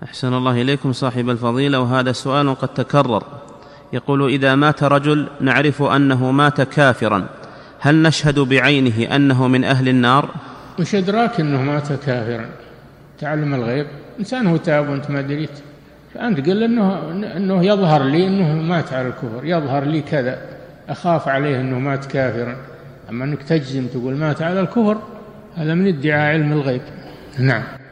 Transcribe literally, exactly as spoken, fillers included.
أحسن الله إليكم صاحب الفضيلة، وهذا سؤال قد تكرر. يقول: إذا مات رجل نعرف أنه مات كافرا، هل نشهد بعينه أنه من أهل النار؟ وش أدراك أنه مات كافرا؟ تعلم الغيب، إنسان هو تاب وأنت ما دريت، فأنت قل أنه, أنه يظهر لي أنه مات على الكفر، يظهر لي كذا، أخاف عليه أنه مات كافرا. أما أنك تجزم تقول مات على الكفر، هذا من ادعاء علم الغيب. نعم.